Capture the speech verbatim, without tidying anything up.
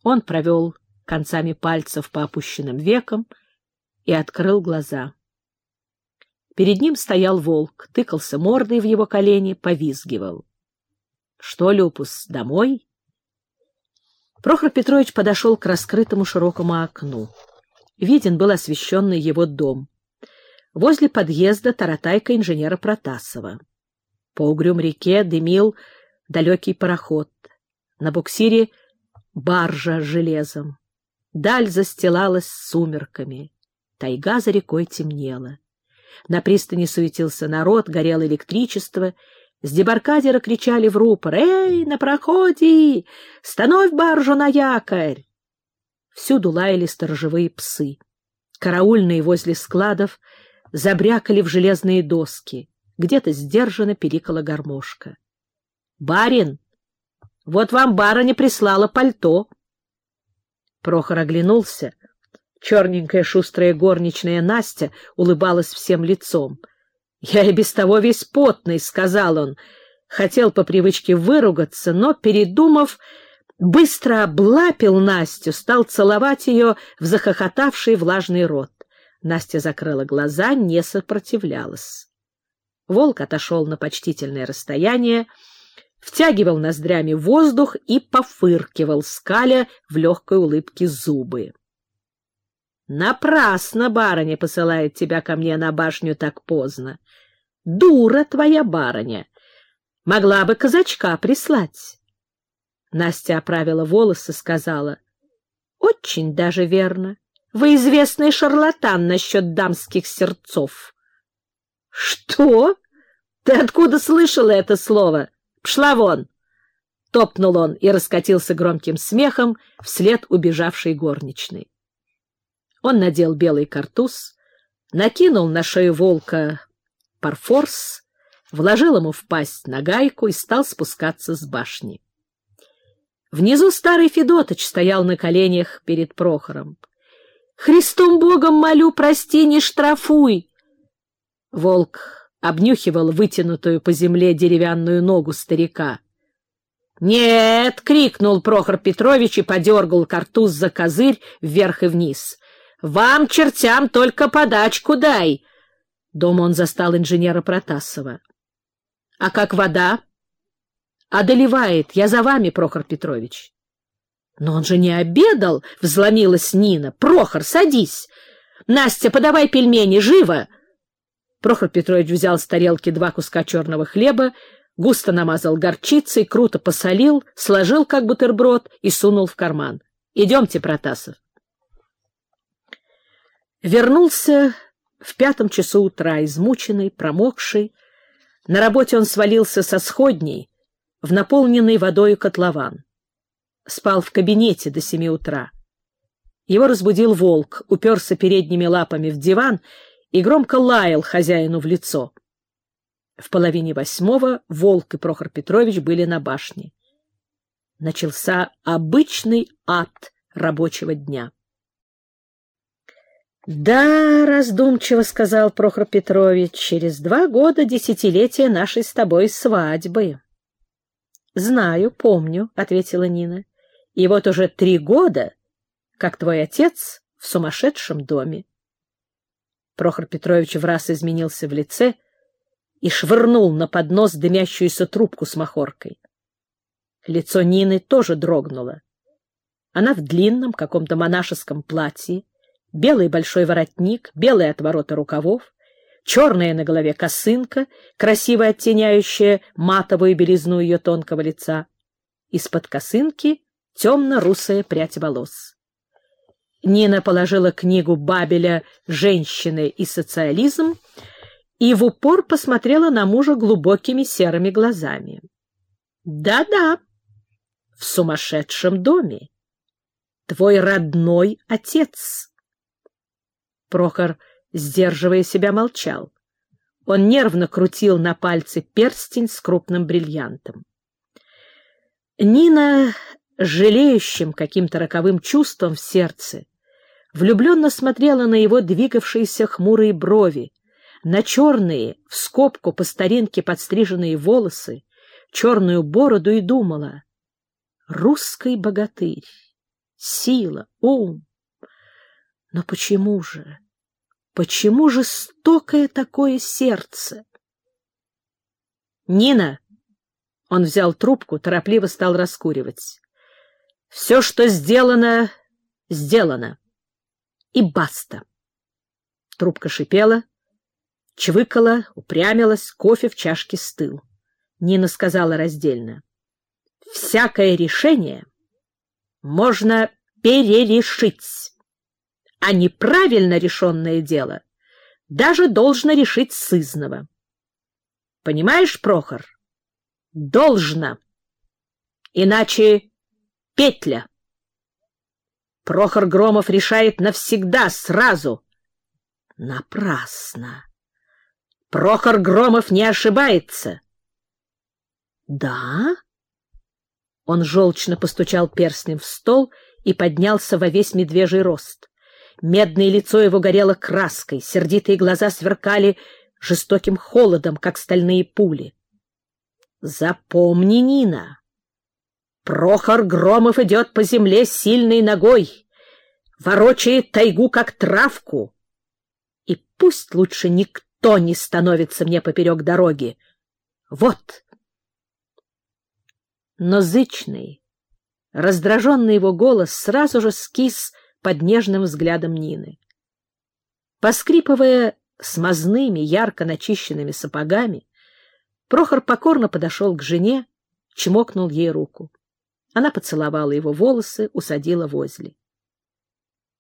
Он провел концами пальцев по опущенным векам и открыл глаза. Перед ним стоял волк, тыкался мордой в его колени, повизгивал. — Что, Люпус, домой? Прохор Петрович подошел к раскрытому широкому окну. Виден был освещенный его дом. Возле подъезда таратайка инженера Протасова. По угрюм реке дымил далекий пароход. На буксире баржа с железом. Даль застилалась сумерками. Тайга за рекой темнела. На пристани суетился народ, горело электричество. С дебаркадера кричали в рупор: «Эй, на проходе! Становь баржу на якорь!» Всюду лаяли сторожевые псы. Караульные возле складов забрякали в железные доски. Где-то сдержанно пиликала гармошка. — Барин, вот вам барыня прислала пальто. Прохор оглянулся. Черненькая шустрая горничная Настя улыбалась всем лицом. — Я и без того весь потный, — сказал он. Хотел по привычке выругаться, но, передумав, быстро облапил Настю, стал целовать ее в захохотавший влажный рот. Настя закрыла глаза, не сопротивлялась. Волк отошел на почтительное расстояние, втягивал ноздрями воздух и пофыркивал, скаля в легкой улыбке зубы. — Напрасно барыня посылает тебя ко мне на башню так поздно. Дура твоя барыня. Могла бы казачка прислать. Настя оправила волосы, сказала: — Очень даже верно. Вы известный шарлатан насчет дамских сердцов. — Что? Ты откуда слышала это слово? Пшла вон! — топнул он и раскатился громким смехом вслед убежавшей горничной. Он надел белый картуз, накинул на шею волка парфорс, вложил ему в пасть нагайку и стал спускаться с башни. Внизу старый Федотыч стоял на коленях перед Прохором. — Христом Богом молю, прости, не штрафуй! Волк обнюхивал вытянутую по земле деревянную ногу старика. — Нет! — крикнул Прохор Петрович и подергал картуз за козырь вверх и вниз. — Вам, чертям, только подачку дай! Дома он застал инженера Протасова. — А как вода? — Одолевает. Я за вами, Прохор Петрович. — Но он же не обедал, — взломилась Нина. — Прохор, садись. Настя, подавай пельмени, живо! Прохор Петрович взял с тарелки два куска черного хлеба, густо намазал горчицей, круто посолил, сложил как бутерброд и сунул в карман. — Идемте, Протасов. Вернулся в пятом часу утра, измученный, промокший. На работе он свалился со сходней в наполненный водою котлован. Спал в кабинете до семи утра. Его разбудил волк, уперся передними лапами в диван и громко лаял хозяину в лицо. В половине восьмого волк и Прохор Петрович были на башне. Начался обычный ад рабочего дня. — Да, — раздумчиво сказал Прохор Петрович, — через два года десятилетия нашей с тобой свадьбы. — Знаю, помню, — ответила Нина. — И вот уже три года, как твой отец в сумасшедшем доме. Прохор Петрович враз изменился в лице и швырнул на поднос дымящуюся трубку с махоркой. Лицо Нины тоже дрогнуло. Она в длинном каком-то монашеском платье, белый большой воротник, белые отвороты рукавов, черная на голове косынка, красиво оттеняющая матовую белизну ее тонкого лица. Из-под косынки темно-русая прядь волос. Нина положила книгу Бабеля «Женщины и социализм» и в упор посмотрела на мужа глубокими серыми глазами. «Да-да, в сумасшедшем доме. Твой родной отец». Прохор, сдерживая себя, молчал. Он нервно крутил на пальце перстень с крупным бриллиантом. Нина, жалеющим каким-то роковым чувством в сердце, влюбленно смотрела на его двигавшиеся хмурые брови, на черные, в скобку по старинке подстриженные волосы, черную бороду и думала: русский богатырь, сила, ум. Но почему же, почему жестокое такое сердце? «Нина!» — он взял трубку, торопливо стал раскуривать. «Все, что сделано, сделано. И баста!» Трубка шипела, чвыкала, упрямилась, кофе в чашке стыл. Нина сказала раздельно: «Всякое решение можно перерешить, а неправильно решенное дело даже должно решить сызнова. Понимаешь, Прохор? Должно. Иначе петля. Прохор Громов решает навсегда, сразу». Напрасно. Прохор Громов не ошибается. «Да?» Он желчно постучал перстнем в стол и поднялся во весь медвежий рост. Медное лицо его горело краской, сердитые глаза сверкали жестоким холодом, как стальные пули. «Запомни, Нина, Прохор Громов идет по земле сильной ногой, ворочает тайгу, как травку, и пусть лучше никто не становится мне поперек дороги. Вот». Но зычный, раздраженный его голос сразу же скис под нежным взглядом Нины. Поскрипывая смазными, ярко начищенными сапогами, Прохор покорно подошел к жене, чмокнул ей руку. Она поцеловала его волосы, усадила возле.